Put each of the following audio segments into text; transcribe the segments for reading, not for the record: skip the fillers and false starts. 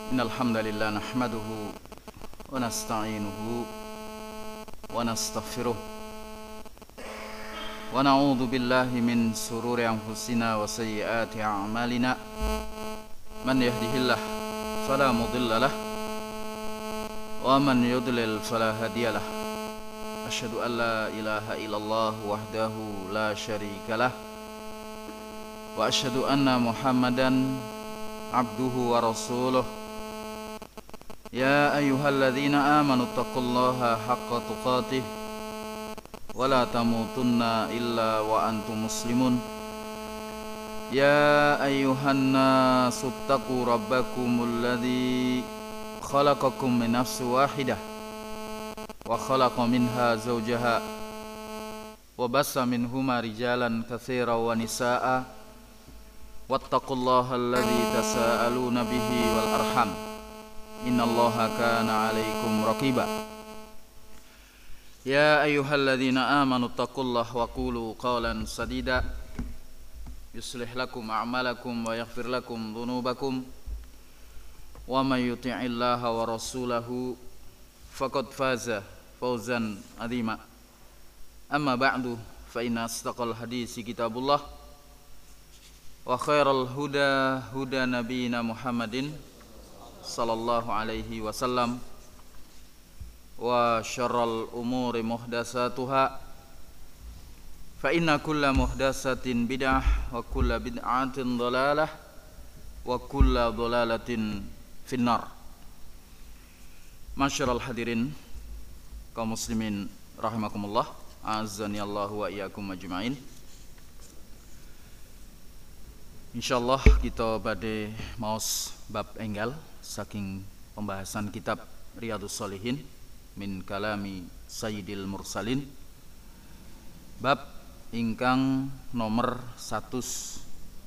Innal hamdalillah nahmaduhu wa nasta'inuhu wa nastaghfiruh wa na'udzu billahi min sururi anfusina wa sayyiati a'malina. Man yahdihillah fala mudilla lah wa man yudlil fala hadiya lah. Asyhadu an la ilaha illallah wahdahu la syarika lah wa asyhadu anna Muhammadan abduhu wa rasuluh. Ya ayyuhalladzina amanu taqullaha haqqa tuqatih wa la tamutunna illa wa antum muslimun. Ya ayyuhan nasu taqu rabbakumul ladzi khalaqakum min nafsin wahidah wa khalaqa minha zawjaha wa bassa minhuma rijalan katsiran wa nisaa'a wattaqullaha alladzi tasaaluna bihi wal arham innallaha kana 'alaikum raqiba. Ya ayyuhalladzina amanu taqullaha wa qulu qawlan sadida yuslih lakum a'malakum wa yaghfir lakum dhunubakum wa may yuti'illaha wa rasulahu faqad faza fawzan 'azima. Amma ba'du fa inna asdaqal hadisi kitabullah wa khairal huda huda nabiyina Muhammadin sallallahu alaihi wasallam wa syarral umuri muhdatsatuha fa inna kulla muhdatsatin bid'ah wa kulla bid'atin dhalalah wa kulla dhalalatin finnar. Masyarul hadirin kaum muslimin rahimakumullah, azani Allah wa iyyakum ajmain. Insyaallah kita badhe maos bab enggal saking pembahasan kitab Riyadhus Shalihin min kalami Sayyidil Mursalin, bab ingkang nomor 130.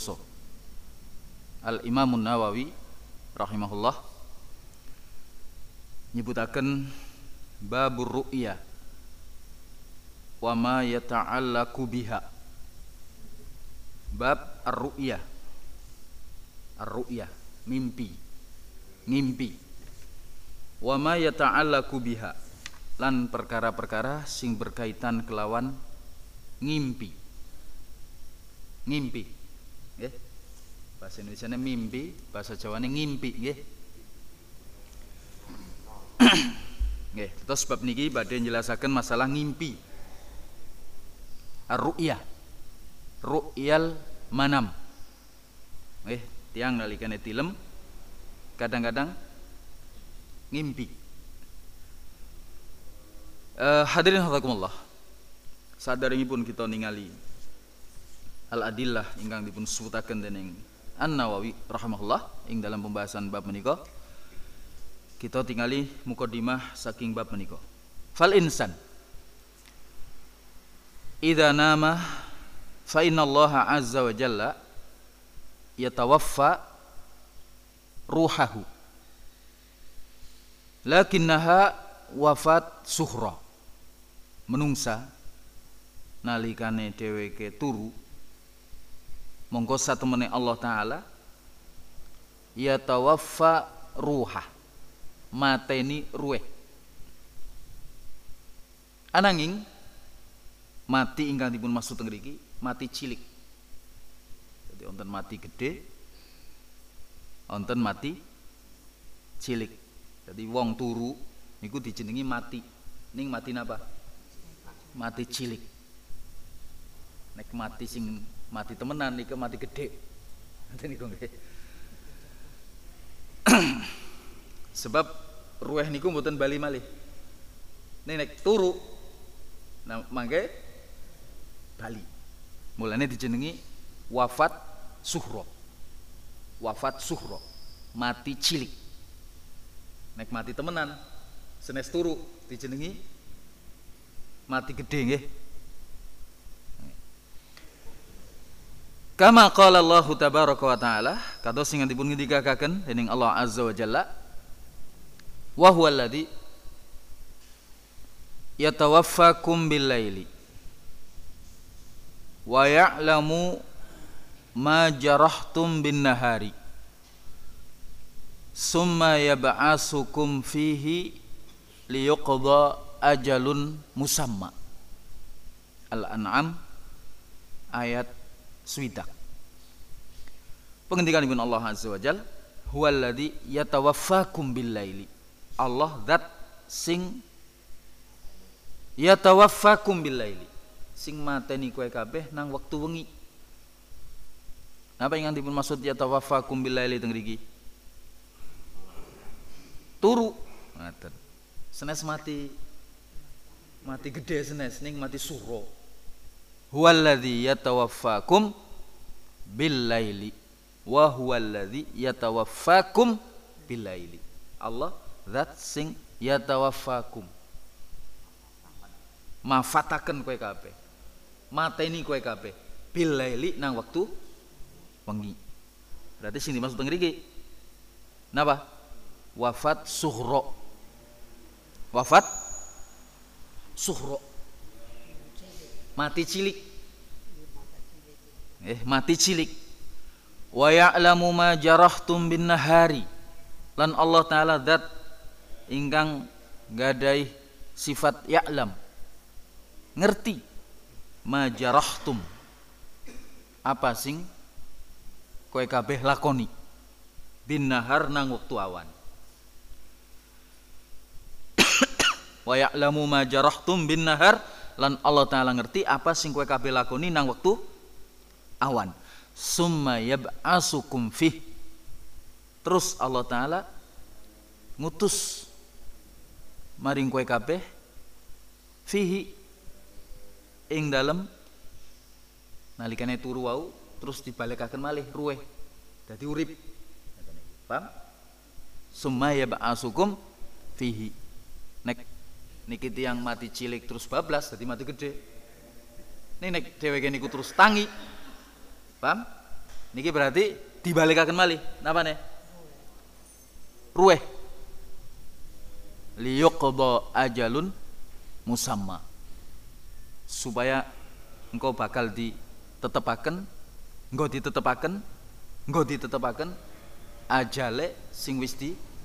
Al Imamun Nawawi rahimahullah nyebutaken babur ru'ya wa ma yata'allaqu biha. Bab ar-ru'ya, ar-ru'ya mimpi, ngimpi. Wa ma yata'allaqu biha, lan perkara-perkara sing berkaitan kelawan ngimpi. Ngimpi nggih, bahasa Indonesiane mimpi, bahasa Jawane ngimpi nggih. Nggih, terus bab niki badhe njelasaken masalah ngimpi. Ar-ru'ya, ru'yal manam. Nggih, tiang nalikane tilem kadang-kadang ngimpi. Hadirin hafizakumullah, sadaringipun kita ningali al-adillah ingkang dipun sebutaken dening An-Nawawi rahimahullah ing dalam pembahasan bab menika, kita tingali mukadimah saking bab menika. Fal insan idza nama fa innallaha azza wa jalla yatawaffa ruhahu lakinnaha wafat suhra. Menungsa nalikane dheweke turu mongko satemene Allah taala yatawaffa ruha, mateni ruh. Ananging mati ingkang dipun maksud teng mriki mati cilik. Jadi wonten mati gede, wonten mati cilik. Jadi wong turu niku dijenengi mati. Ning mati napa? Mati cilik. Nek mati sing mati temenan niku mati gede. Ngoten niku nggih. Sebab ruh niku mboten bali malih. Nek turu nah mangke bali. Mulane dijenengi wafat suhra. Wafat suhra, mati cilik. Nek mati temenan senes turu dijenengi mati gede nggih. Kama qala Allah tabaraka wa taala, kados sing dipun ngendikaken dening Allah azza wa jalla, wa huwal ladzi yatawaffakum bil laili wa ya'lamu ma jarahtum bin nahari summa yab'asukum fihi liyuqda ajalun musamma. Al-An'am ayat swidak. Pengendikanipun Allah azza wa jalla, huwallazi yatawaffakum bil-laili. Allah zat sing yatawaffakum bil-laili, sing mateni kowe kabeh nang wektu wengi. Napa ingkang dipun maksud yatawaffakum bil-laili teng mriki? Turu. Ngaten. Senes mati gede senes ning mati suro. Huwallazi yatawaffakum bil-laili wa huwallazi yatawaffakum bil-laili. Allah zat sing yatawaffakum, mafataken kowe kabeh, mateni kowe kabeh bil-laili nang wektu wengi. Berarti sing dimaksud teng mriki napa? Wafat sughra. Wafat sughra, mati cilik. Mati cilik. Wa ya'lamu ma jarahtum bin nahari. Lan Allah taala zat ingkang gadai sifat ya'lam, ngerti ma jarahtum, apa sing kowe kabeh lakoni bin nahar nang wektu awan. Wa ya'lamu ma jarahtum bin nahar, lan Allah taala ngerti apa sing kowe kabeh lakoni nang wektu awan. Summa yab'asukum fih, terus Allah taala ngutus maring kowe kabeh fihi ing dalem nalikane turu wau, terus dibalekaken malih ruweh dadi urip. Paham? Summa yab'asukum fihi. Niki tiyang mati cilik terus bablas dadi mati gede. Nek dheweke niku terus tangi. Paham? Niki berarti dibalekaken malih. Napane? Ruweh. Liyuqda ajalun musamma. Supaya engkau bakal ditetepaken, engko ditetepaken ajale sing wis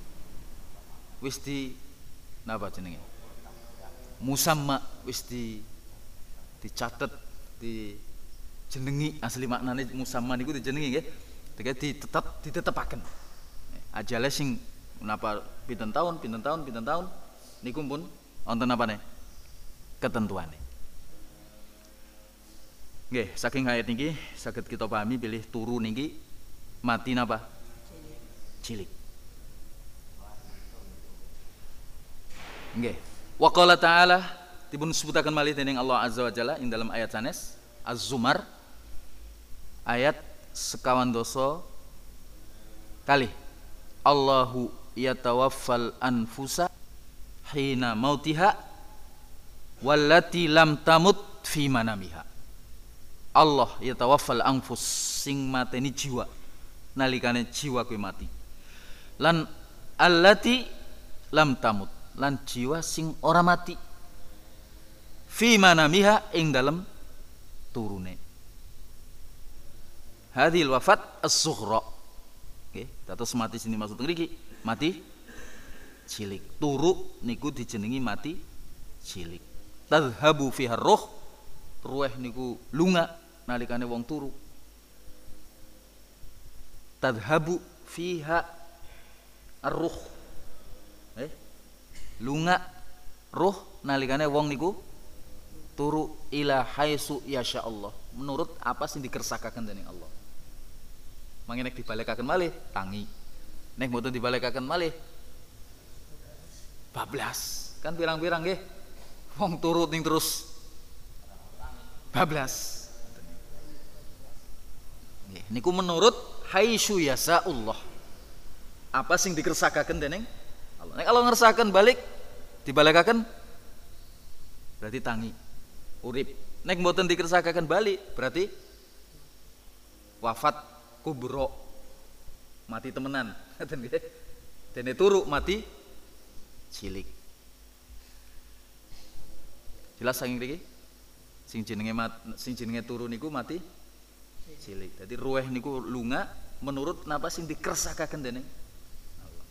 di napa jenenge? Musamma, wis dicatet, dijenengi. Asli maknane musamma niku dijenengi nggih. Ditetepaken. Ajale sing napa pinten taun niku pun wonten napane? Ketentuane. Nggih, saking ayat niki saged kita pahami bilih turu niki mati napa? Cilik. Nggih. Wa qala ta'ala, dipun sebutaken malih dening Allah azza wa jalla ing dalam ayat sanes Az-Zumar ayat 52 kalih. Allahu yatawaffal anfusa hina mautiha wallati lam tamut fi manamiha. Allah yatawaffal anfus, sing mateni jiwa nalikane jiwa kuwi mati. Lan allati lam tamut, lan jiwa sing ora mati fi manamiha ing dalem turune. Hadhil wafat as-sughra. Nggih, dados mati sini maksud ngriki mati cilik. Turu niku dijenengi mati cilik. Tadhhabu fiha ruh, ruh niku lunga nalikane wong turu. Tadhhabu fiha ar-ruh. Lunga ruh nalikane wong niku turu ila haitsu yasha Allah, menurut apa sing dikersakaken dening Allah. Mangke nek dibalekaken malih tangi, nek mboten dibalekaken malih bablas. Kan pirang-pirang nggih wong turu ning terus bablas. Nggih, niku menurut haitsu yasha Allah, apa sing dikersakaken dening Allah. Nek Allah ngersakaken balik dibalekaken berarti tangi urip. Nek mboten dikersakaken balik berarti wafat kubro, mati temenan. Ngoten nggih. Dene turu mati cilik. Jelas saking mriki? Sing jenenge turu niku mati cilik. Dadi ruweh niku lunga menurut napa sing dikersakaken dening Allah.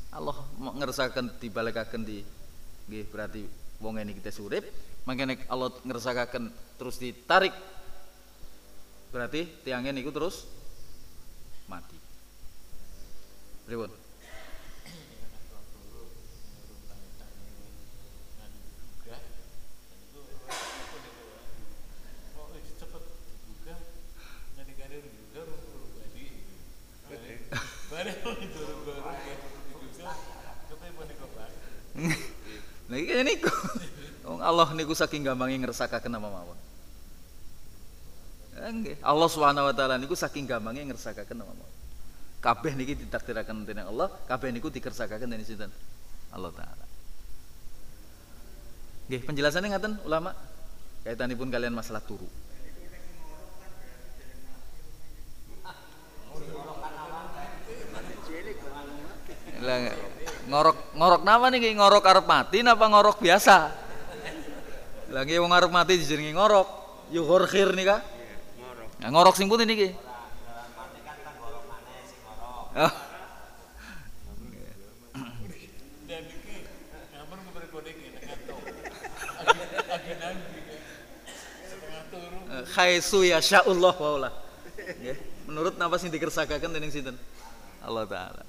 Allah ngersakaken dibalekaken di nggih berarti wong ini kita urip, mangke nek Allah ngersakaken terus ditarik berarti tiangnya niku terus mati. Pripun? Nah iki niku. Wong Allah niku saking gampange ngersakaken apa mawon. Nggih, Allah Subhanahu wa taala niku saking gampange ngersakaken apa mawon. Kabeh niki ditakdiraken dening Allah, kabeh niku dikersakaken dening sinten? Allah taala. Nggih, penjelasannya ngaten ulama kaitanipun kalian masalah turu. Lah ngorok napa niki? Ngorok arep mati napa ngorok biasa? Lagi wong arep mati dijenengi ngorok. Yo khir nika. Ngorok. Nah, ngorok sing putih niki. Mati kan ngorok maneh sing ngorok. Dan iki ngampun kepribadi iki tekan to. Agenan setengah turu. Khaisu ya syaallah waullah. Nggih, menurut napa sing dikersakaken dening sinten? Allah taala.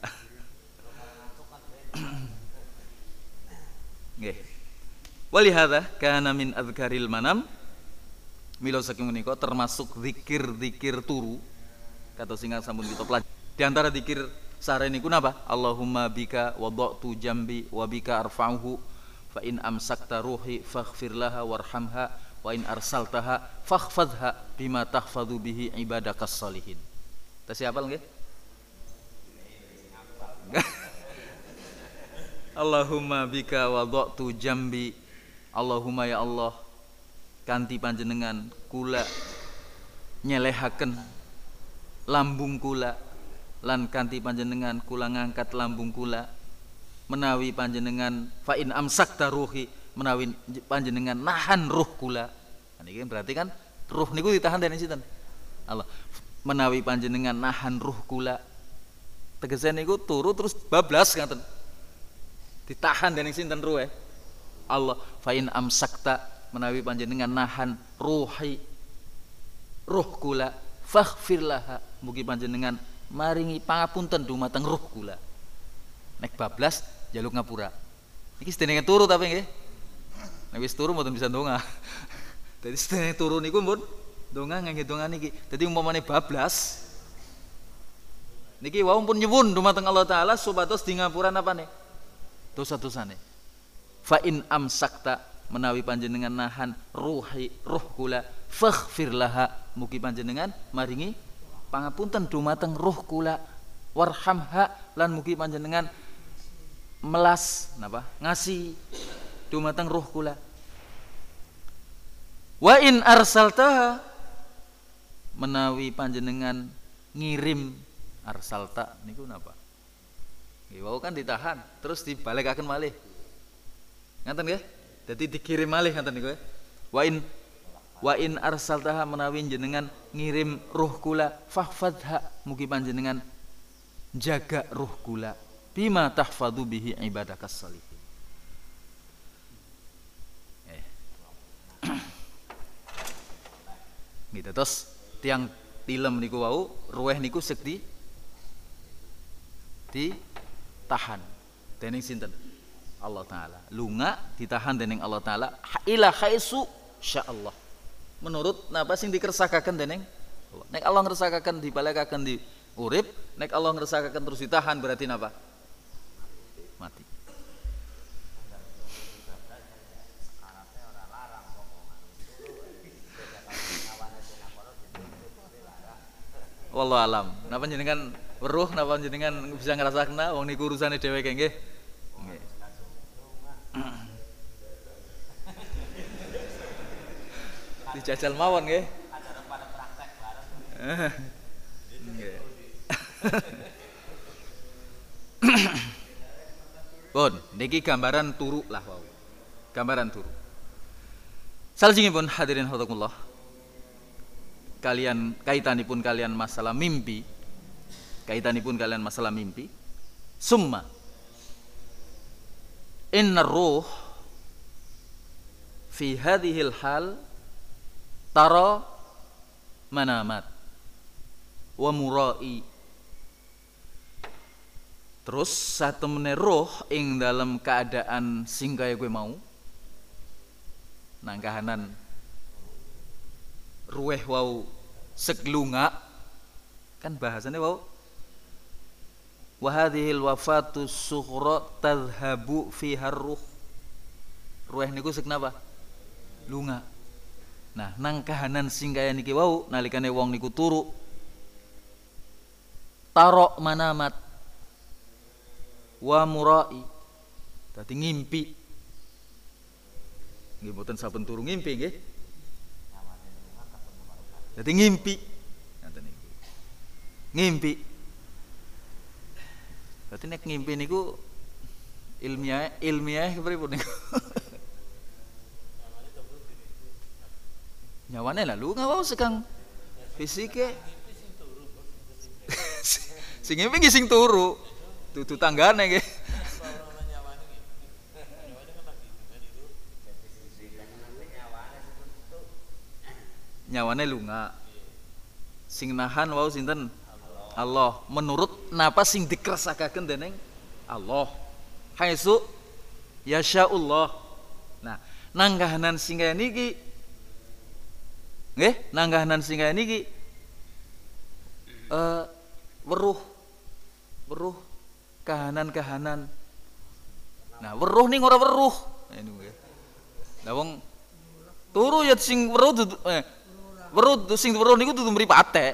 Nggih. Walihada kana min adzkaril manam mila saking menika termasuk zikir-zikir turu kata singkat sampun kita pelajari. Di antara zikir sare niku napa? Allahumma bika wada'tu jambi wa bika arfa'uhu fa in amsakta ruhi faghfir laha warhamha wa in arsaltaha fakhfadha bima tahfadhu bihi ibadakas sholihin. Tas hafal nggih? Allahumma bika wada'tu jambi. Allahumma ya Allah kanthi panjenengan kula nyelehaken lambung kula lan kanthi panjenengan kula ngangkat lambung kula menawi panjenengan fa in amsakta ruhi menawi panjenengan nahan ruh kula. Niki berarti kan ruh niku ditahan dening sinten? Allah. Menawi panjenengan nahan ruh kula. Tegese niku turu terus bablas ngaten. Ditahan dening sinten ruhe? Allah. Fa in amsakta menawi panjenengan nahan ruh kula faghfir laha mugi panjenengan maringi pangapunten dumateng ruh kula. Nek bablas jaluk ngapura. Iki sedene turu tapi nggih. Nek wis turu mboten bisa ndonga. Dadi sedene turu niku pun ndonga ngangge donga niki. Dadi umpamane bablas niki wau pun nyuwun dumateng Allah taala supados di ngapura napane? Dosa-dosane. Fa in amsakta menawi panjenengan nahan ruh kula faghfir laha mugi panjenengan maringi pangapunten dumateng ruh kula warhamha lan mugi panjenengan melas napa ngasi dumateng ruh kula wa in arsaltaha menawi panjenengan ngirim arsalta niku napa nggih wau kan ditahan terus dibalekaken malih ngaten nggih dadi dikirim malih ngaten niku wa in arsaltaha menawi jenengan ngirim ruh kula fahfadha mugi panjenengan jaga ruh kula bima tahfadhu bihi ibadakas sholihin. Gitu terus tiang tilem niku wau ruweh niku sekti ditahan dening sinten? Allah taala. Lunga ditahan dening Allah taala ila khaisu syaallah. Menurut napa sing dikersakaken dening Allah. Nek Allah ngersakaken dibalekaken di urip, nek Allah ngersakaken terus ditahan berarti napa? Mati. Wallahu alam. Napa jenengan weruh napa jenengan bisa ngrasakna wong niku urusane dheweke nggih. Nggih. Dijajal mawon nggih. Acara pada praktek bareng. Nggih. Pun niki gambaran turu lah wau. Gambaran turu. Salajengipun hadirin hadzakumullah. Kalian kaitanipun kalian masalah mimpi. Kaitanipun kalian masalah mimpi. Summa inna ruh fi hadhil hal tara manamat wa murai. Terus satemene roh ing dalam keadaan sing kaya kowe mau nang kahanan ruweh wau seglunga kan bahasanya wau wa hadhil wafatu sughra tadhhabu fiha ruh. Ruweh niku sek napa? Lunga. Nah, nang kahanan sing kaya niki wau nalikane wong niku turu tarok manamat wa murai. Dadi ngimpi. Nggih mboten saben turu ngimpi nggih. Dadi ngimpi. Ngoten niku. Ngimpi. Dadi nek ngimpi niku ilmiah kepripun niku? Nyawane lalu ngawau sekang fisike. Sing ngimpi nggih sing turu. Dudu tanggane nggih. Nyawane lunga. Sing nahan wau sinten? Allah. Menurut napa sing dikersakaken dening Allah. Haitsu yasya'ullah. Nah, nang kahanan sing kaya niki nggih, nang kahanan sing kaya niki weruh kahanan. Nah, weruh ning ora weruh. Niku nggih. Lah wong turu ya sing weruh weruh sing weruh niku dudu mripate.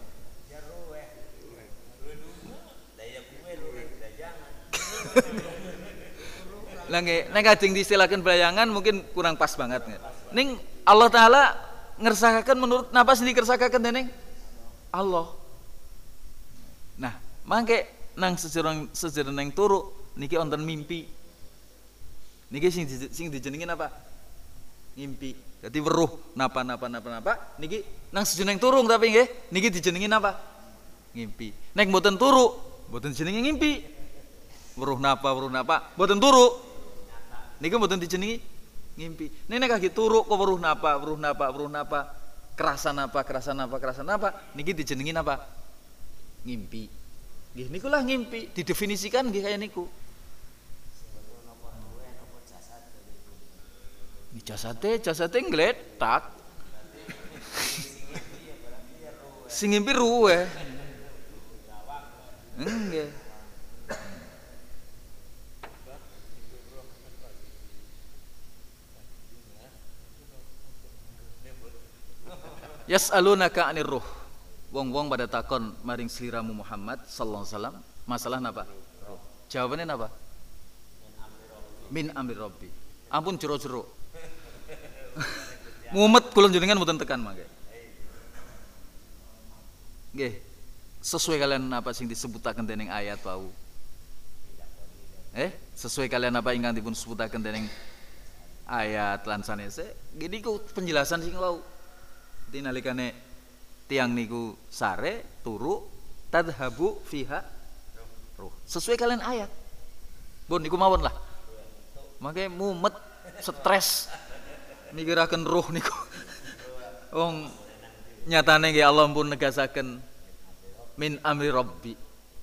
Lah nggih, nek kajeng diistilahaken bayangan mungkin kurang pas banget. Ning Allah taala ngersakaken menurut napa sing dikersakaken dening Allah. Nah, mangke nang sejeroning turu niki wonten mimpi. Niki sing dijenengi napa? Ngimpi. Dadi weruh napa niki nang sejeroning turung tapi nggih niki dijenengi napa? Ngimpi. Nek mboten turu, mboten dijenengi ngimpi. Weruh napa mboten turu. Niki mboten dijenengi ngimpi. Nek kaki turu kok weruh napa, kerasan apa, niki dijenengi napa? Ngimpi. Nggih niku lah ngimpi, didefinisikan nggih kaya niku. Jasate ngletak. Sing ngimpi ruweh. Nggih. Yas'alunaka 'anir ruh. Wong-wong pada takon maring sliramu Muhammad sallallahu alaihi wasallam masalah napa? Ruh. Jawabannya napa? Min amri rabbi. Ampun jero-jero. Mumet kula jenengan mboten tekan mangke. Nggih. Sesuai kalian apa sing disebutaken dening ayat wau. Sesuai kalian apa ingkang dipun sebutaken dening ayat lan sanese. Gini ku penjelasan sing wau. Nalikane tiang niku sare turu tadhabu fiha ruh. Sesuai kalian ayat. Bon niku mawon lah. Mangke mumet stres mikiraken ruh niku. Wong nyatane nggih Allah pun negasaken min amri rabbi.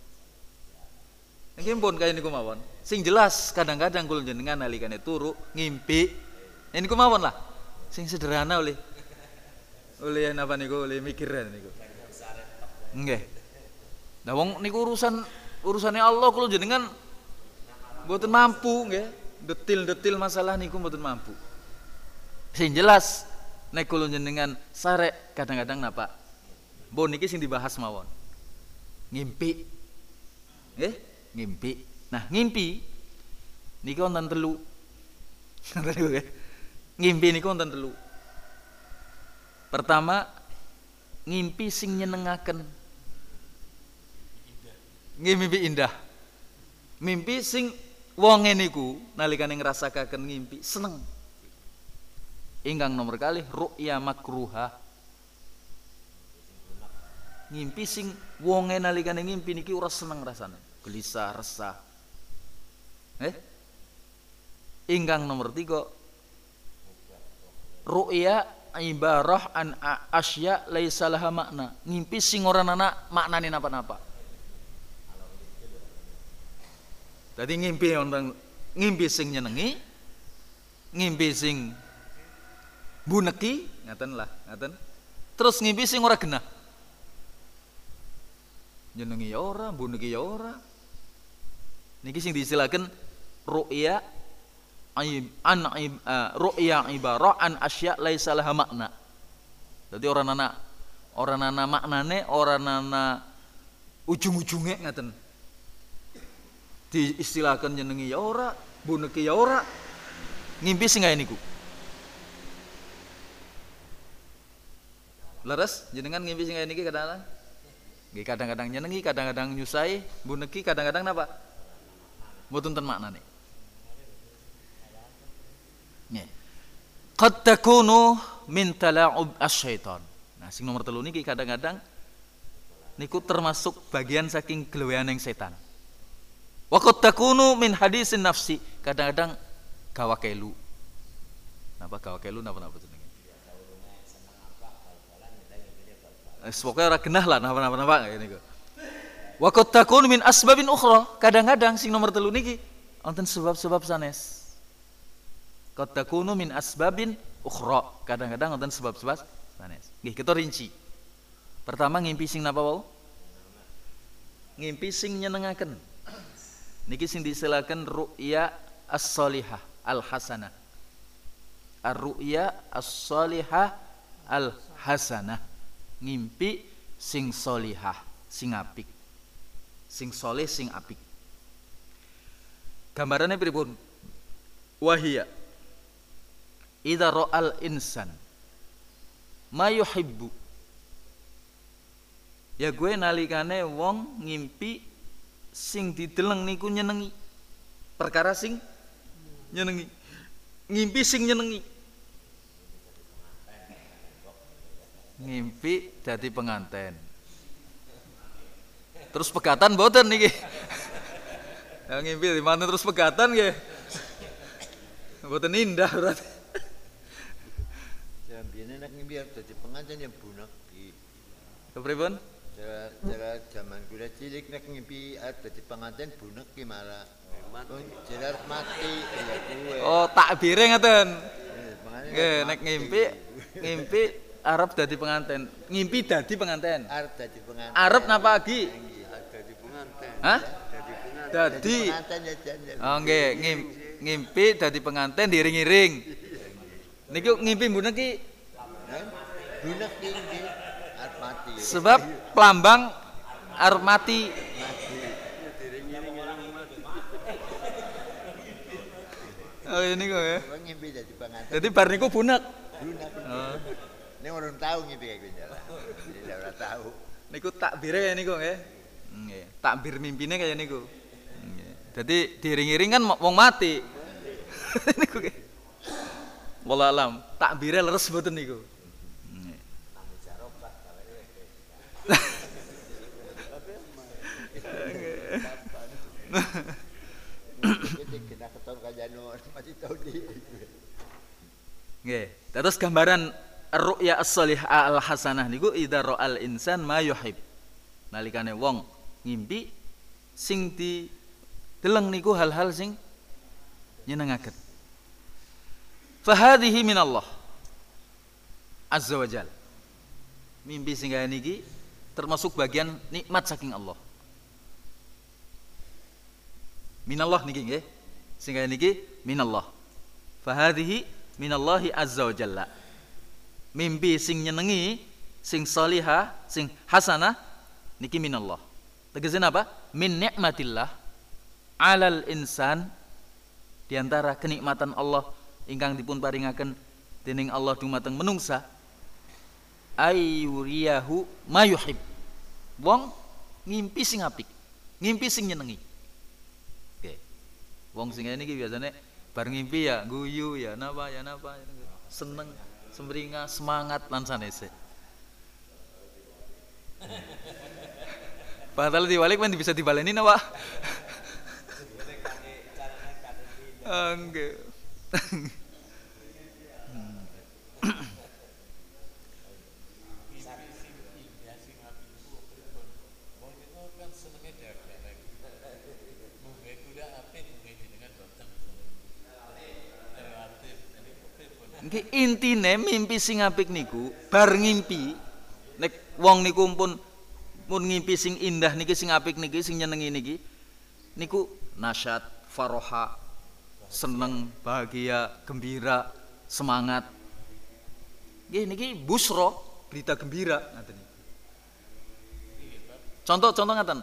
Nggih pun kaya niku mawon. Sing jelas kadang-kadang kula jenengan nalikane turu ngimpi niku mawon lah. Sing sederhana oleh napa niku oleh mikiran niku. Nggih. Lah wong niku urusane Allah kula jenengan mboten mampu nggih. Detil-detil masalah niku mboten mampu. Sing jelas nek kula jenengan sarek kadang-kadang napa? Mbon niki sing dibahas mawon. Ngimpi. Nggih, ngimpi. Nah, ngimpi niki wonten telu. Ngoten niku nggih. Ngimpi niku wonten telu. Pertama, ngimpi sing nyenengaken. Nggih mimpi indah. Mimpi sing wonge niku nalikane ngrasakaken ngimpi seneng. Ingkang nomor kalih ru'ya makruha. Ngimpi sing wonge nalikane ngimpi niki ora seneng rasane, gelisah, resah. Ingkang nomor 3, ru'ya ibarah an asya laisa laha makna. Ngimpi sing ora ana maknane napa-napa. Dadi ngimpi wonten ngimpi sing nyenengi, ngimpi sing buneki, ngaten lah, ngaten. Terus ngimpi sing ora genah. Nyenengi ya ora, buneki ya ora. Niki sing diistilahaken ru'ya ru'ya ibarah an asya laisa laha makna. Dadi ora ana maknane, ora ana ujung-ujunge ngaten. Diistilahkan nyenengi ya ora, buneki ya ora. Ngimpi sing kaya niku. Leres jenengan ngimpi sing kaya niki kadang-kadang nggih, kadang-kadang nyenengi, kadang-kadang nyusai, buneki, kadang-kadang napa? Mboten ten maknane. Nggih. Qad takunu min tala'ub asyaiton. Nah, sing nomor 3 niki kadang-kadang niku termasuk bagian saking gleweaning setan. Wa qad takunu min hadisin nafsi. Kadang-kadang gawakelu. Napa gawakelu napa jenenge? Pokoknya ora genah lah napa ngene niku. Wa qad takunu min asbabin ukhra. Kadang-kadang sing nomor 3 niki wonten sebab-sebab sanes. Qad takunu min asbabin ukhra. Kadang-kadang wonten sebab-sebab sanes. Nggih, kita rinci. Pertama ngimpi sing napa wau? Ngimpi sing nyenengaken. Niki sing diistilahkan ru'ya as-salihah al-hasanah. Ar-ru'ya as-salihah al-hasanah. Ngimpi sing solihah, sing apik. Sing soleh, sing apik. Gambarannya pripun? Wahia idza ra'al insan ma yuhibbu. Ya gue nalikane wong ngimpi sing dideleng niku nyenengi. Perkara sing nyenengi. Ngimpi sing nyenengi. Ngimpi dadi penganten. Terus pegatan mboten niki. Ya ngimpi di mana terus pegatan nggih. Mboten indah berarti. Jambine nek ngimpi dadi penganten yang buneki. Kepripun? Jarak zaman kula cilik nek ngimpi dadi penganten buneki malah. Jelar mati ya kuwe. Oh, takbire ngaten. Nggih, nek ngimpi arep dadi penganten. Ngimpi dadi penganten. Arep dadi penganten. Arep napa lagi? Dadi penganten. Hah? Dadi penganten. Dadi. Penganten ya jan. Oh nggih, ngimpi dadi penganten diiring-iring. Niku ngimpi mboten ki Buneki nggih arep mati. sebab pelambang arep mati. Oh ini kok ya. Wong ngimpi dadi penganten. Jadi bar niku bunek. Bunek. Oh. Nek orang tahu ngimpi kayak gitu. Tidak ora tahu. Niku takbire kaya niku nggih. Nggih, takbir mimpine kaya niku. Nggih. Dadi diiring-iring kan wong mati. Niku nggih. Wallah alam, takbire leres mboten niku. Nggih. Kita keton kajano mati tahu di. Nggih. Terus gambaran ar-ru'ya as-salihah al-hasanah niku idza ra'al insan ma yuhib. Nalikane wong ngimpi sing dideleng niku hal-hal sing nyenengaken. Fa hadhihi minallah azza wa jalla. Mimpi sing kaya niki termasuk bagian nikmat saking Allah. Minallah niki nggih. Sing kaya niki minallah. Fa hadhihi minallahi azza wa jalla. Mimpi sing nyenengi, sing salihah, sing hasanah niki minallah. Tegesane apa? Min nikmatillah alal insan, di antara kenikmatan Allah ingkang dipun paringaken dening Allah dumateng menungsa, ayyuriyahu mayuhib. Wong ngimpi sing apik, ngimpi sing nyenengi. Oke. Wong sing ngene iki biasane bar ngimpi ya guyu ya napa seneng, semringah, semangat lan sanese. Padahal diwalik kan bisa dibaleni napa? Enggak. Nggih intine mimpi sing apik niku bar ngimpi nek wong niku pun ngimpi sing indah niki sing apik niki sing nyenengi niki niku nasyat, faroha, seneng, bahagia, gembira, semangat. Nggih niki busra, berita gembira ngaten iki. Contoh ngaten.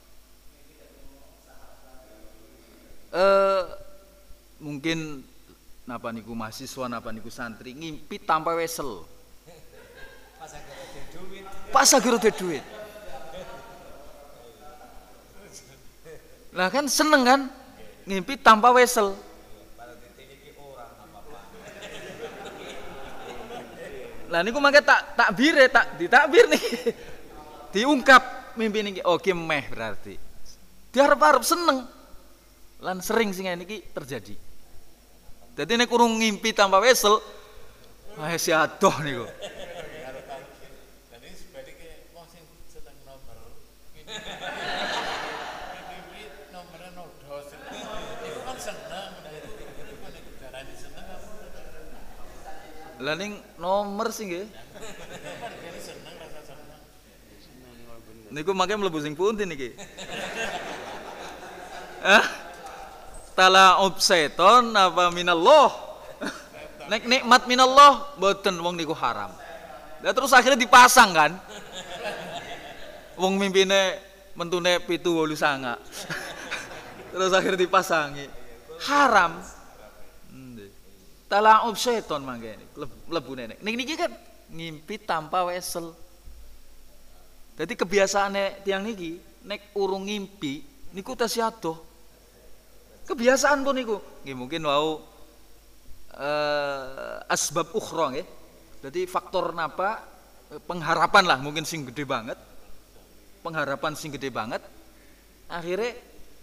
Mungkin napa niku mahasiswa napa niku santri ngimpi tanpa wesel. Pas agar ada duit. Lah kan seneng kan ngimpi tanpa wesel. Lah niku mangke takbire ditakbir nih. Diungkap mimpi niki oke meh berarti. Diharap-harap seneng. Lan sering sing niki terjadi. Jadi nek urung ngimpi tanpa wesel, si adoh niku. Jadi sebaliknya wong sing seneng nomor, ngimpi nomornya nodos. Iku kan seneng, itu kan darane seneng apa? Lah ning nomor sih nggih. Jadi seneng rasa seneng. Niku makanya mlebu sing pundi niki. Talaub seton apa minallah. Nek nikmat minallah mboten wong niku haram. Lah terus akhirnya dipasang kan. Wong mimpine mentune 7-8. Terus akhirnya dipasangi. Haram. Talaub seton mangke mlebu nek. Niki kan ngimpi tanpa wesel. Jadi kebiasaane tiang niki nek urung ngimpi niku tasih adoh. Kebiasaan pun niku nggih mungkin wau asbab ukhra nggih. Jadi faktor napa pengharapan lah mungkin sing gede banget. Pengharapan sing gede banget akhirnya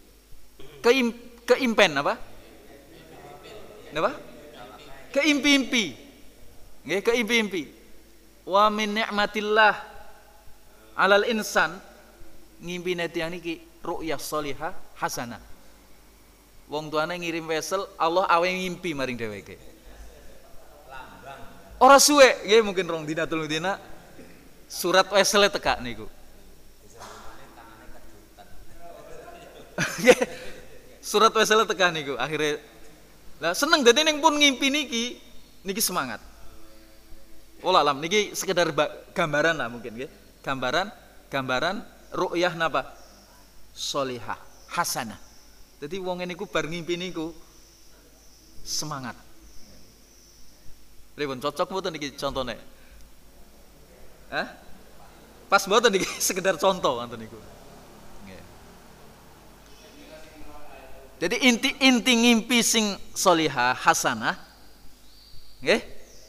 keimpen apa? Napa? Keimpi-impi. Nggih keimpi-impi. Wa min ni'matillah 'alal insan ngimpine tiyang niki ru'yah shalihah hasanah. Wong tuane ngirim wesel, Allah awe ngimpi maring dheweke. Ora suwe, nggih mungkin rong dina telung dina surat wesele tekak niku. Surat wesele tekak niku akhirnya lah seneng dadi ning pun ngimpi niki semangat. Wallah alam niki sekedar gambaran lah mungkin nggih. Gambaran ru'yah napa? Sholihah, hasanah. Jadi wong niku bar ngimpi niku semangat. Pripun cocok mboten niki contone? Pas mboten niki sekedar contoh ngoten niku. Nggih. Jadi inti ngimpi sing sholihah hasanah nggih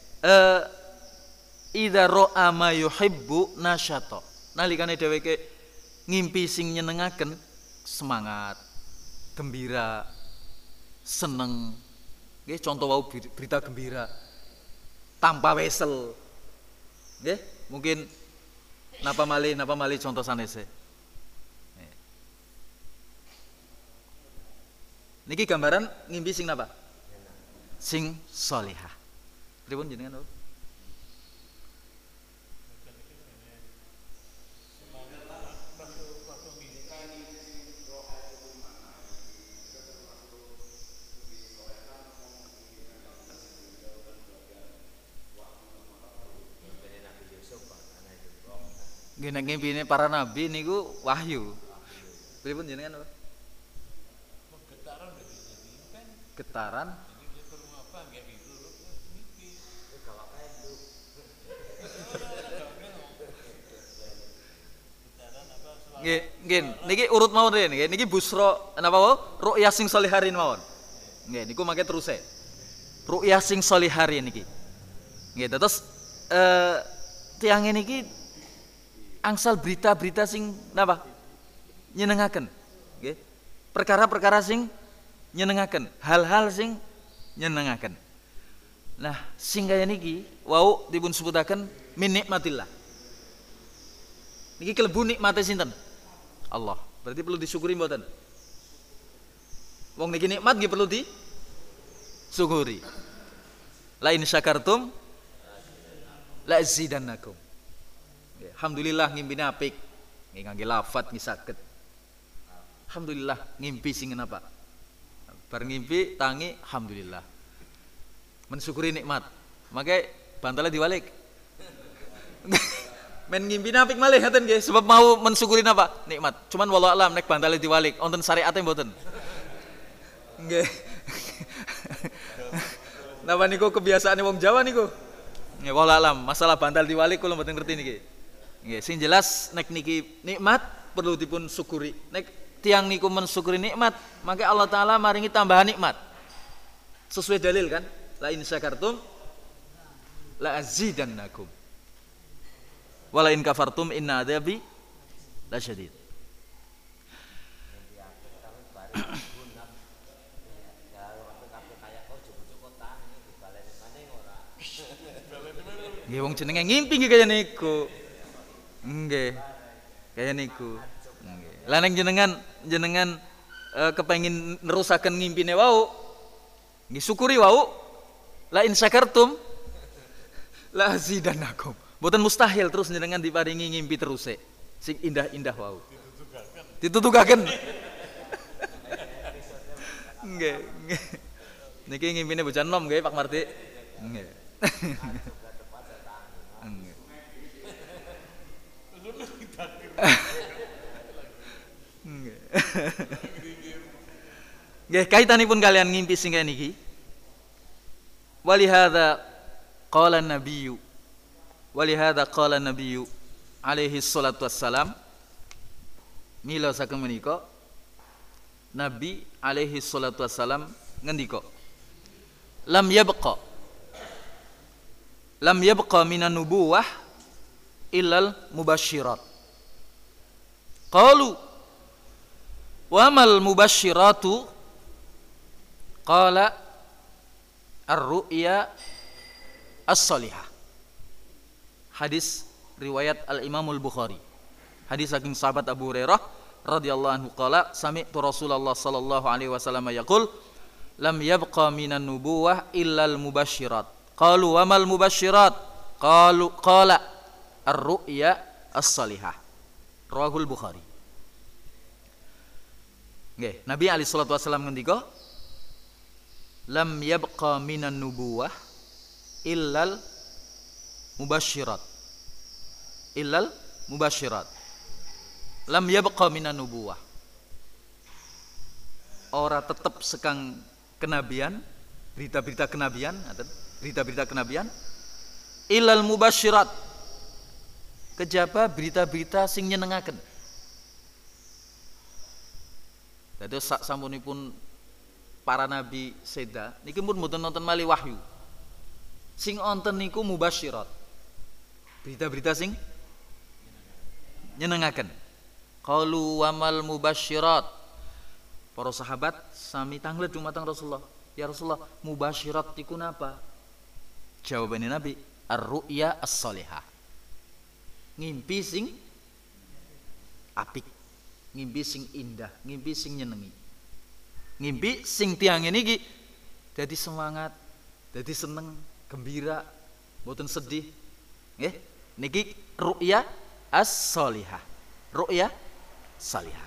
idza ra'a ma yuhibbu nasyata. Nalikane dheweke ngimpi sing nyenengaken semangat, gembira, seneng. Nggih contoh wau berita gembira tanpa wesel. Nggih, mungkin napa malih contoh sanese. Niki gambaran ngimpi sing napa? Sing sholihah. Pripun jenengan? Nggih nek ngimpine para nabi niku wahyu. Pripun jenengan? Getaran. Nggih, niki urut mawon nggih. Niki busra napa wae? Ru'yah sing sholiharin mawon. Nggih, niku mangke teruse. Ru'yah sing sholiharin niki. Nggih, terus tiyang niki angsal berita-berita sing napa? Nyenengaken. Nggih. Perkara-perkara sing nyenengaken, hal-hal sing nyenengaken. Nah, sing kaya niki wau dipun sebutaken min nikmatillah. Niki kelebu nikmate sinten? Allah. Berarti perlu disyukuri mboten? Wong niki nikmat nggih perlu disyukuri. La in syakartum la azidannakum. Alhamdulillah ngimpine apik. Nggih ngangge lafat nggih saged. Alhamdulillah ngimpi sing napa? Bar ngimpi tangi alhamdulillah. Mensyukuri nikmat. Makanya bantalnya diwalik. Men ngimpi apik malih ngaten nggih sebab mau mensyukuri napa? Nikmat. Cuman wallahu alam nek bantalnya diwalik wonten syariate mboten. Nggih. Napa niku kebiasaane wong Jawa niku? Nggih wallahu alam masalah bantal diwalik kula mboten ngerti niki. Nggih sing jelas nek niki nikmat perlu dipun syukuri. Nek tiang niku mensyukuri nikmat, maka Allah taala maringi tambahan nikmat. Sesuai dalil kan? La in syakartum la azidannakum. Wala in kafartum inna adzabi lasyadid. Nggih wong jenenge ngimpi nggih kaya niku. Nggih. Kaya niku. Nggih. Lah nek jenengan kepengin nerusaken ngimpine wau, nggih syukuri wau. La in syakartum la azidannakum. Mboten mustahil terus jenengan diparingi ngimpi terus sing indah-indah wau. Ditutugaken. Nggih, nggih. Niki ngimpine bocah enom nggih Pak Marti. Nggih. Nggih. Nggih. Nggih, kaitanipun kalian ngimpi sing kaya niki. Walihada qala an-nabiyyu alaihi salatu wassalam mila saking menika Nabi alaihi salatu wassalam ngendika lam yabqa minan nubuwah illal mubasyirat. Qalu wa mal mubasyiratu? Qala ar-ru'ya as-salihah. Hadis riwayat Al-Imamul Bukhari. Hadis saking sahabat Abu Hurairah radhiyallahu anhu qala sami'tu Rasulullah sallallahu alaihi wasallam yaqul lam yabqa minan nubuwah illal mubasyirat. Qalu wa mal mubasyirat? Qala ar-ru'ya as-salihah. Rawahul Bukhari. Nggih, Nabi alaihi salatu wasallam ngendika lam yabqa minan nubuwah illal mubasyirat. Lam yabqa minan nubuwah. Ora tetep sekang kenabian, berita-berita kenabian, illal mubasyirat. Kejaba berita-berita sing nyenengaken. Dados sak sampunipun para nabi seda niki pun mboten nonton malih wahyu. Sing wonten niku mubasyirat. Berita-berita sing nyenengaken. Qalu wamal mubasyirat. Para sahabat sami tanglet dumateng Rasulullah. Ya Rasulullah, mubasyirat iku napa? Jawabane Nabi, ar-ru'ya as-salihah. Ngimpi sing apik, ngimpi sing indah, ngimpi sing nyenengi. Ngimpi sing tiang niki dadi semangat, dadi seneng, gembira, mboten sedih. Nggih, niki ru'ya as-salihah. Ru'ya salihah.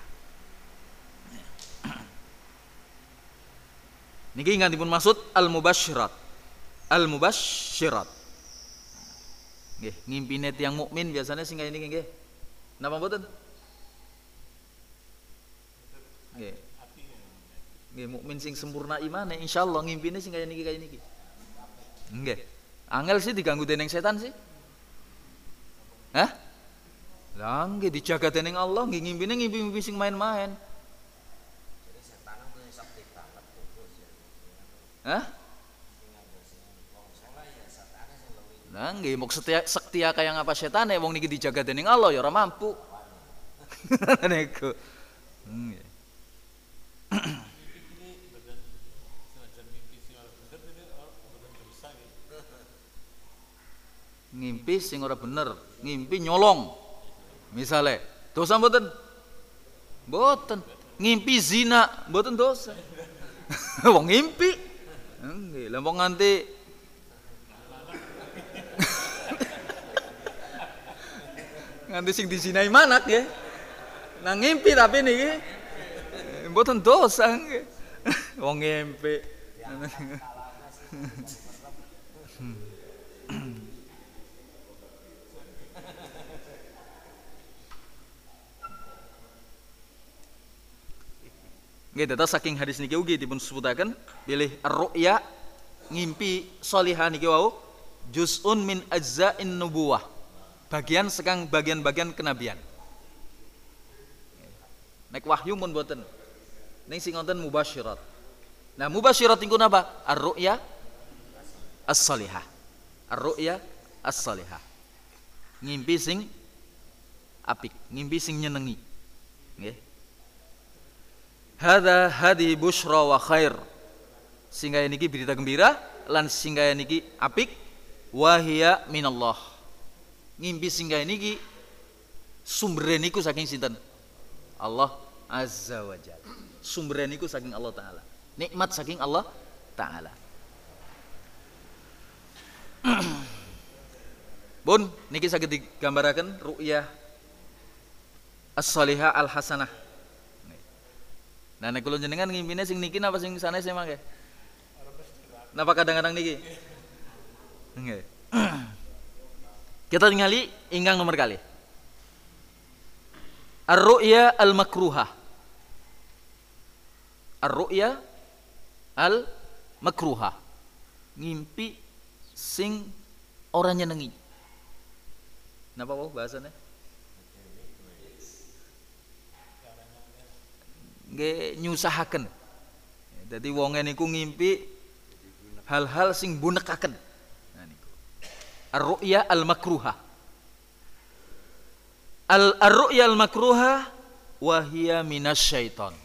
Niki ingkang maksud al-mubasyirat. Al-mubasyirat. Nggih, ngimpine tiyang mukmin biasanya sing kaya niki nggih. Napa mboten? Nggih. Nggih, mukmin sing sempurna imane insyaallah ngimpine sing kaya niki. Nggih. Angel sih diganggu dening setan sih. Hah? Lah nggih dijaga dening Allah, nggih ngimpine ngimpi-ngimpi sing main-main. Jadi setan punya sakti banget terus ya. Hah? Nah, nggih mok setia kaya ngapa setane wong niki dijaga dening Allah ya ora mampu. Niku. Nggih. ngimpi sing ora bener, ngimpi nyolong. Misale, dosa mboten? Mboten. Ngimpi zina, mboten dosa. Wong ngimpi. Nggih, lha wong nganti nganti sing dizinai manak nggih. Nang ngimpi tapi niki mboten dosa nggih. Wong ngimpi. Nggih, dados saking hadis niki ugi dipun sebutaken bilih ar-ru'ya ngimpi shalihah niki wau juz'un min ajza'in nubuwah. Bagian sekang bagian-bagian kenabian. Nek wahyu mun boten. Ning sing wonten mubasyirat. Nah, mubasyirat niku napa? Ar-ru'ya as-shalihah. Ar-ru'ya as-shalihah. Ngimpi sing apik, ngimpi sing nyenengi. Nggih. Hadi busyra wa khair. Sehingga niki berita gembira lan sehingga niki apik wa hiya minallah. Ngimpi sehingga niki sumber niku saking sinten? Allah Azza wa Jalla. Sumber niku saking Allah Taala. Nikmat saking Allah Taala. Bun, niki saged digambaraken ru'yah as-shalihah al-hasanah. Nah, nek kula jenengan ngimpine sing niki napa sing sanes mangke? Napa kadang-kadang niki? Nggih. Kita tingali ingkang nomor kali. Ar-ru'ya al-makruhah. Ar-ru'ya al-makruhah. Ngimpi sing ora nyenengi. Napa wae bahasane? Nggih nyusahaken. Dadi wonge niku ngimpi hal-hal sing bunekaken. Nah niku. Ar-ru'ya al-makruhah. Ar-ru'ya al-makruhah wa hiya minasyaiton.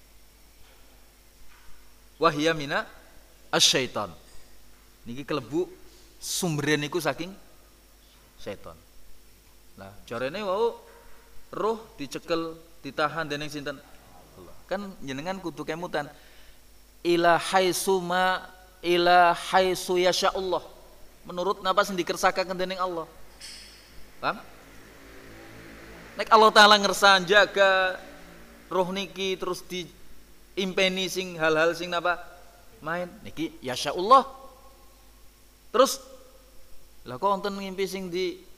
Wa hiya minasyaiton. Niki kelebu sumber niku saking setan. Lah carane wau roh dicekel, ditahan dening sinten? Allah. Kan jenengan kudu kemutan ila haitsu yasyaullah. Menurut napa sing dikersakaken dening Allah. Paham? Nek Allah Taala ngersan jaga roh niki terus diimpeni sing hal-hal sing napa main niki yasyaullah. Terus lah kok wonten ngimpi sing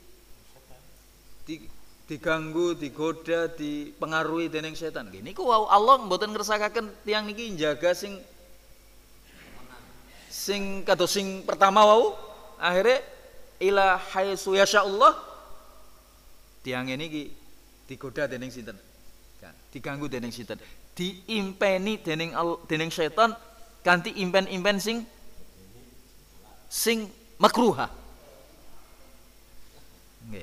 diganggu, digoda, dipengaruhi dening setan. Nggih niku wau Allah mboten ngersakaken tiyang niki njaga sing kados sing pertama wau akhire ila haitsu yasyaullah tiyang niki digoda dening sinten? Diganggu dening sinten? Diimpeni dening setan kanthi impen-impen sing makruha. Nggih.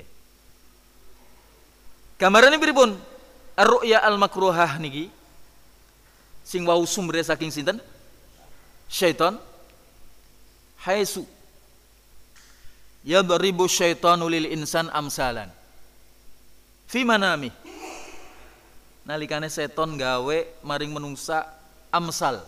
Gambarane pripun? Ar-ru'ya al-makruhah niki sing wau sumber saking sinten? Syaitan. Haitsu yadribu syaitanu lil insan amsalan. Fi manami. Nalikane seton gawe maring menungsa amsal.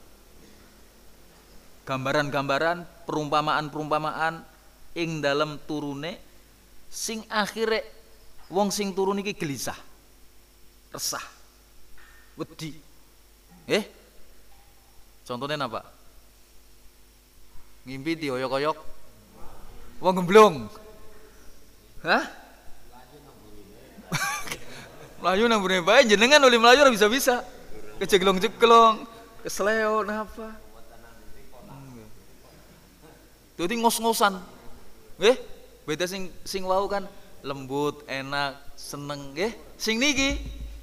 Gambaran-gambaran, perumpamaan-perumpamaan ing dalam turune sing akhire wong sing turun iki gelisah, resah, wedi. Contohnya napa? Ngimpi dioyok-oyok wong gemblong. Hah? Melayu nang bune bae jenengan oleh melayu ora bisa-bisa. Kejeglong-jeglong, kesleo napa? Dadi ngos-ngosan. Nggih, beda sing wau kan lembut, enak, seneng nggih. Sing niki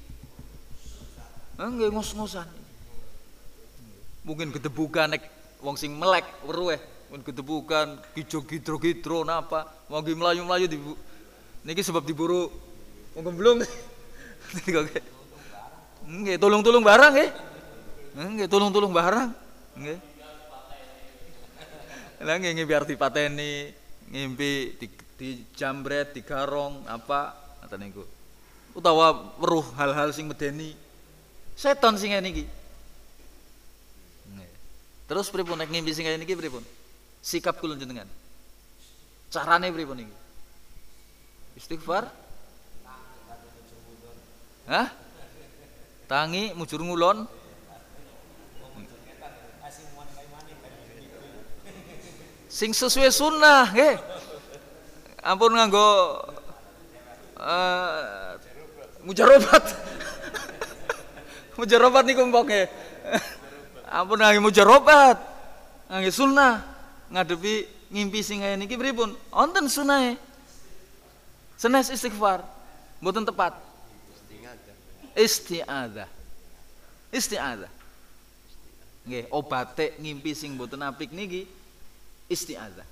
nggih ngos-ngosan. Mungkin gedebukan nek wong sing melek weruh mungkin gedebukan, gidro-gidro napa, wong melayu-melayu niki sebab diburu wong gemblung. Nggih, tulung-tulung barang nggih. Nggih, tulung-tulung barang. Nggih. Lah ngimpi arti pateni, ngimpi dijambret, digarong apa ngoten niku. Utawa weruh hal-hal sing medeni. Setan sing ngene iki. Terus pripun nek ngimpi sing ngene iki pripun? Sikap kula jenengan. Carane pripun iki? Istighfar? Hah? Tangi mujur ngulon. Sing sesuai sunnah nggih. Ampun nganggo mujarobat. Mujarobat niku mpok nggih. Ampun nganggo mujarobat. Nganggo sunnah ngadepi ngimpi sing kaya niki pripun? Wonten sunahe. Senes istighfar. Mboten tepat. Isti'adzah. Isti'adzah. Nggih, obate ngimpi sing mboten apik niki isti'adzah.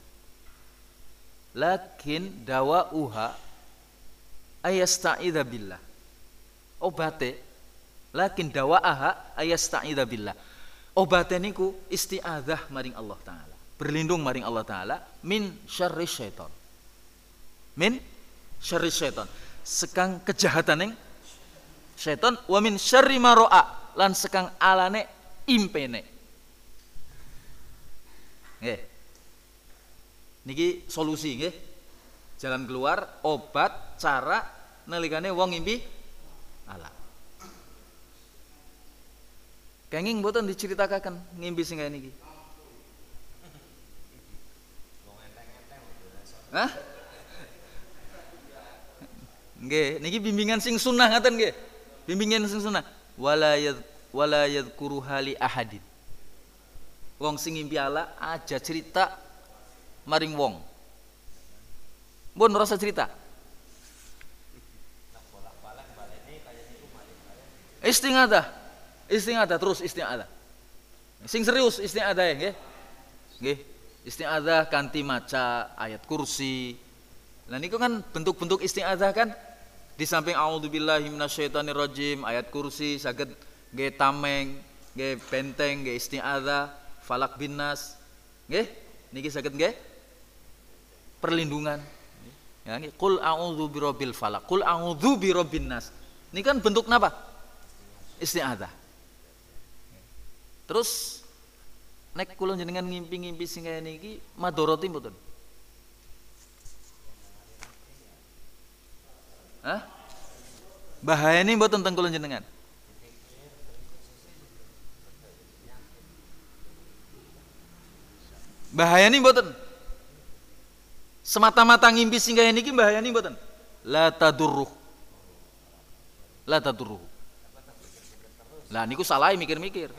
Lakin dawa'uha ayasta'idza billah. Obate lakin dawa'aha ayasta'idza billah. Obate niku isti'adzah maring Allah taala. Berlindung maring Allah taala min syarri syaitan. Min syarri syaitan. Sekang kejahataning syaitan wa min syarri ma ra'a lan sekang alane impene. Nggih. Niki solusi nggih. Jalan keluar, obat, cara nalikane wong ngimpi ala. Kenging mboten diceritakaken ngimpi sing kaya niki. Hah? Nggih, niki bimbingan sing sunnah ngaten nggih. Bimbingan sing sunnah. Wala yadhkuru hali ahadin. Wong sing ngimpi ala aja cerita maring wong. Mbon rasa cerita. Istighatsah. Istighatsah terus istighatsah. Sing serius istighatsah ya nggih. Nggih. Istighatsah kanthi maca ayat kursi. Lah niku kan bentuk-bentuk istighatsah kan di samping a'udzubillahi minasyaitonirrajim, ayat kursi saged nggih tameng, nggih benteng, nggih istighatsah, falak bin nas. Nggih, niki saged nggih perlindungan. Ya nggih, qul a'udzu birabbil falaq, qul a'udzu birabbin nas. Ini kan bentuk napa? Istighatsah. Terus nek kula jenengan ngimpi-ngimpi sing kaya niki madharati mboten? Hah? Bahayane mboten teng kula jenengan? Bahayane mboten? Semata-mata ngimpi sing kaya niki bahayane mboten? La tadurruh. La tadurruh. Lah niku salah mikir-mikir.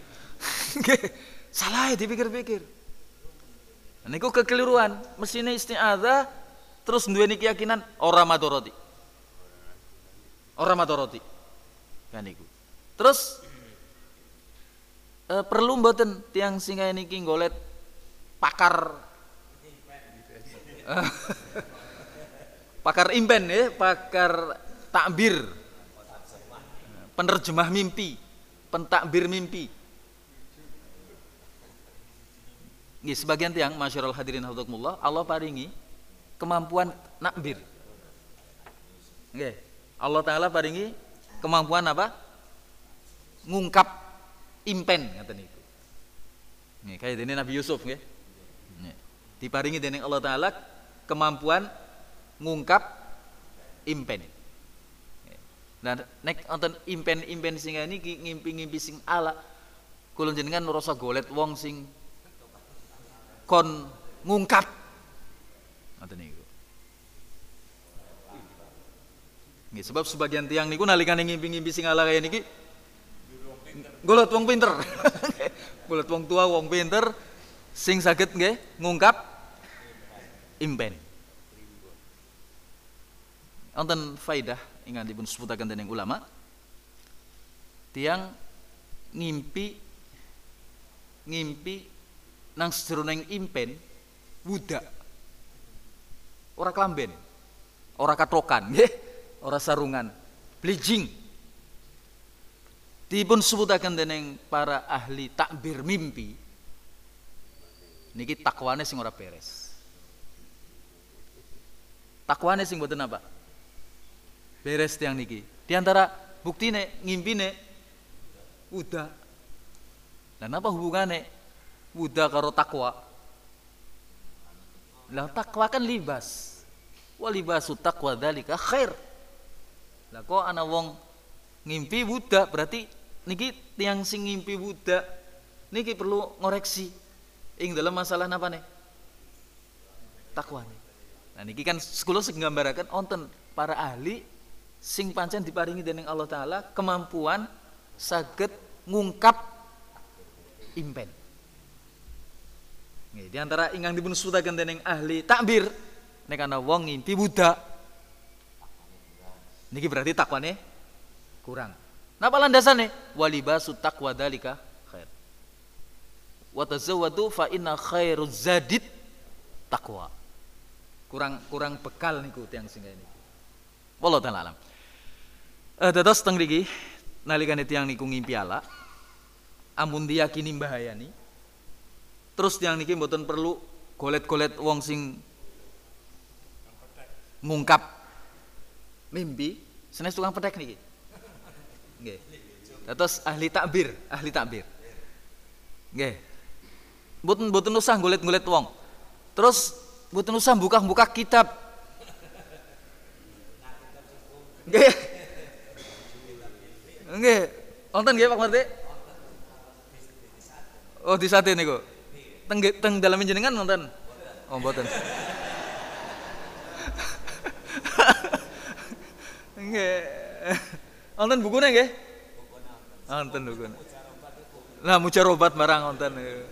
Salah dipikir-pikir. Niku kekeliruan. Mesine isti'adzah terus duweni keyakinan ora madharati. Ora madharati. Kan niku. Terus perlu mboten tiyang sing kaya niki nggolet pakar pakar impen ya, pakar takbir, penerjemah mimpi, pentakbir mimpi. Nggih, sebagian tiyang masyarul hadirin hafizakumullah, Allah paringi kemampuan nakbir. Nggih, Allah taala paringi kemampuan apa? Ngungkap impen ngaten niku. Nggih, kaya dene Nabi Yusuf nggih. Diparingi dening Allah taala kemampuan ngungkap impen. Nah, nek wonten impen-impen sing niki ngimpi-ngimpi sing ala, kula jenengan ngrasa golet wong sing kon ngungkap. Ngoten niku. Nggih, sebab sebagian tiang niku nalikane ngimpi-ngimpi sing ala kaya niki golet wong pinter. Golet wong tua, wong pinter sing saged nggih ngungkap impen. Wonten faidah ingkang dipun sebutaken dening ulama, tiang ngimpi nang sajroning impen wudak. Ora klamben, ora katrokan nggih, ora sarungan, blijing. Dipun sebutaken dening para ahli takbir mimpi niki takwane sing ora beres. takwane sing mboten apa? Beres tiang niki. Di antara buktine ngimpine wuda. Lah napa hubungane wuda karo takwa? Lah takwa kan libas. Wa libasu taqwa dzalika khair. Lah kok ana wong ngimpi wuda berarti niki tiang sing ngimpi wuda niki perlu ngoreksi ing dalam masalah napa nih? Takwa nih. Nah niki kan sekolah sing nggambaraken wonten para ahli sing pancen diparingi dening Allah taala kemampuan saged ngungkap impen. Nggih, di antara ingkang dipun sutaken dening ahli takbir nek ana wong ngimpi wuda. Niki berarti takwane kurang. Napa landasane? Walibasu taqwa dzalika khair. Wa tazawwadu fa inna khairuz zadid taqwa. Kurang bekal niku tiyang singgah niki. Wallahu taala alam. Dados teng mriki nalikane tiyang niku ngimpi ala amun diyakini bahayani. Terus tiyang niki mboten perlu golet-golet wong sing ngungkap mimpi, senes tukang pedek niki. Nggih. Dados ahli takbir. Nggih. Mboten usah golet-golet wong. Terus mboten usah buka-buka kitab. Nggih. Nggih. Wonten nggih Pak Marti? Oh, di sate niku. Teng dalam jenengan wonten? Oh, mboten. Nggih. Wonten bukune nggih? Wonten bukune. Lah mujarobat barang wonten.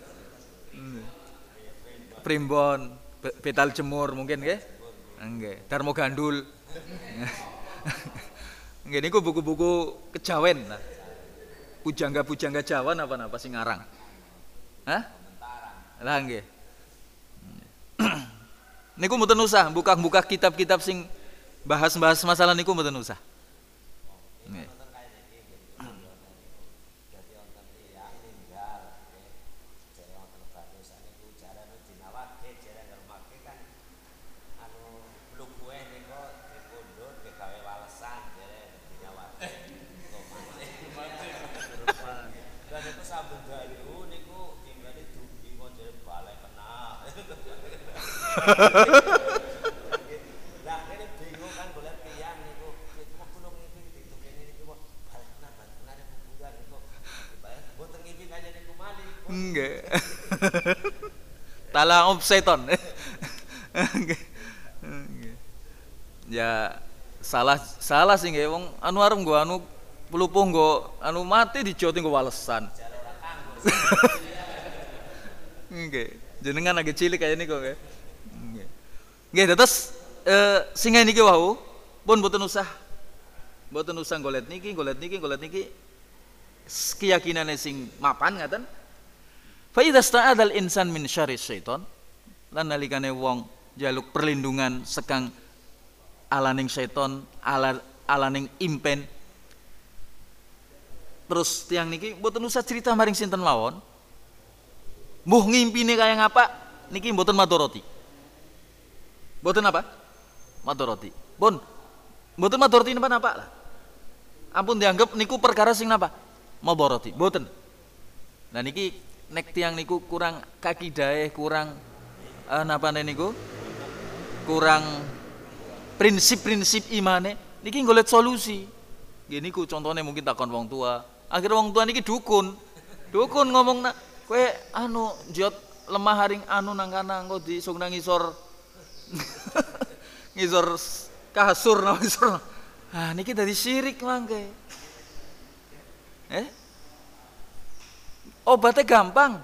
Primbon, betal jemur mungkin nggih? Nggih, Darmo Gandul. Nggih niku buku-buku kejawen lah. Pujangga-pujangga Jawa napa-napa sing ngarang. Hah? Lah nggih. Niku mboten usah buka-buka kitab-kitab sing bahas-bahas masalah niku mboten usah. Nggih. Lah kene bingung kan golek tiyang niku kula ngipi ditukene niku balik kenane kuburan niku mboten ngipi kaya niku malih nggih tala'ub seton nggih ya salah sih nggih wong anu arep nggo anu pelupuh nggo anu mati dijoti nggo walesan nggih jenengan agak cilik kaya niku nggih. Nggih, terus sing niki wau pun mboten usah golet niki keyakinane sing mapan ngaten. Fa idza sta'adzal insan min syarri syaiton lan nalikane wong jaluk perlindungan sekang alaning syaiton, alaning impen. Terus tiang niki mboten usah cerita maring sinten mawon. Mbuh ngimpine kaya ngapa niki mboten madoroti. Mboten apa? Madoroti. Pun mboten madoroti napa-napa lah. Ampun dianggap niku perkara sing napa? Madoroti. Mboten. Nah niki nek tiang niku kurang kakidahe, kurang napane niku? Kurang prinsip-prinsip imane, niki golek solusi. Nggih niku contone mungkin takon wong tua. Akhirnya wong tua niki dukun ngomong nak kowe anu jot lemah haring anu nang kana engko disung nang ngisor ngisor kasur nang ngisor. Ah niki dadi syirik mangke. Obatnya gampang.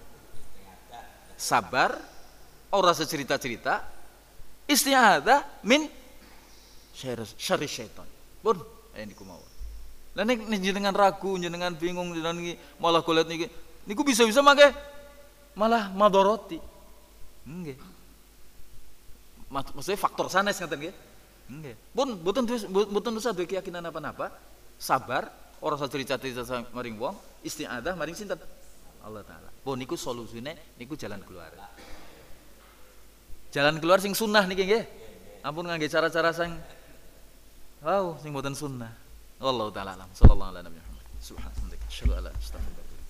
Sabar, ora secerita-cerita. Isti'adzah min syarri syaiton. Pun niku mawon. Lah nek jenengan ragu, jenengan bingung, jenengan malah golek niki niku bisa-bisa mangke malah madoroti. Nggih. Maksudnya faktor sanes ngaten nggih. Nggih. Pun mboten usah duwe keyakinan apa-apa. Sabar, ora usah cerita-cerita maring wong, isti'adzah maring sinten? Allah taala. Pun niku solusine niku jalan keluar. Jalan keluar sing sunnah niki nggih. Ampun ngangge cara-cara sing mboten sunnah. Wallahu taala alam. Sallallahu alaihi wasallam. Subhanallah. Asyhadu an la ilaha illallah.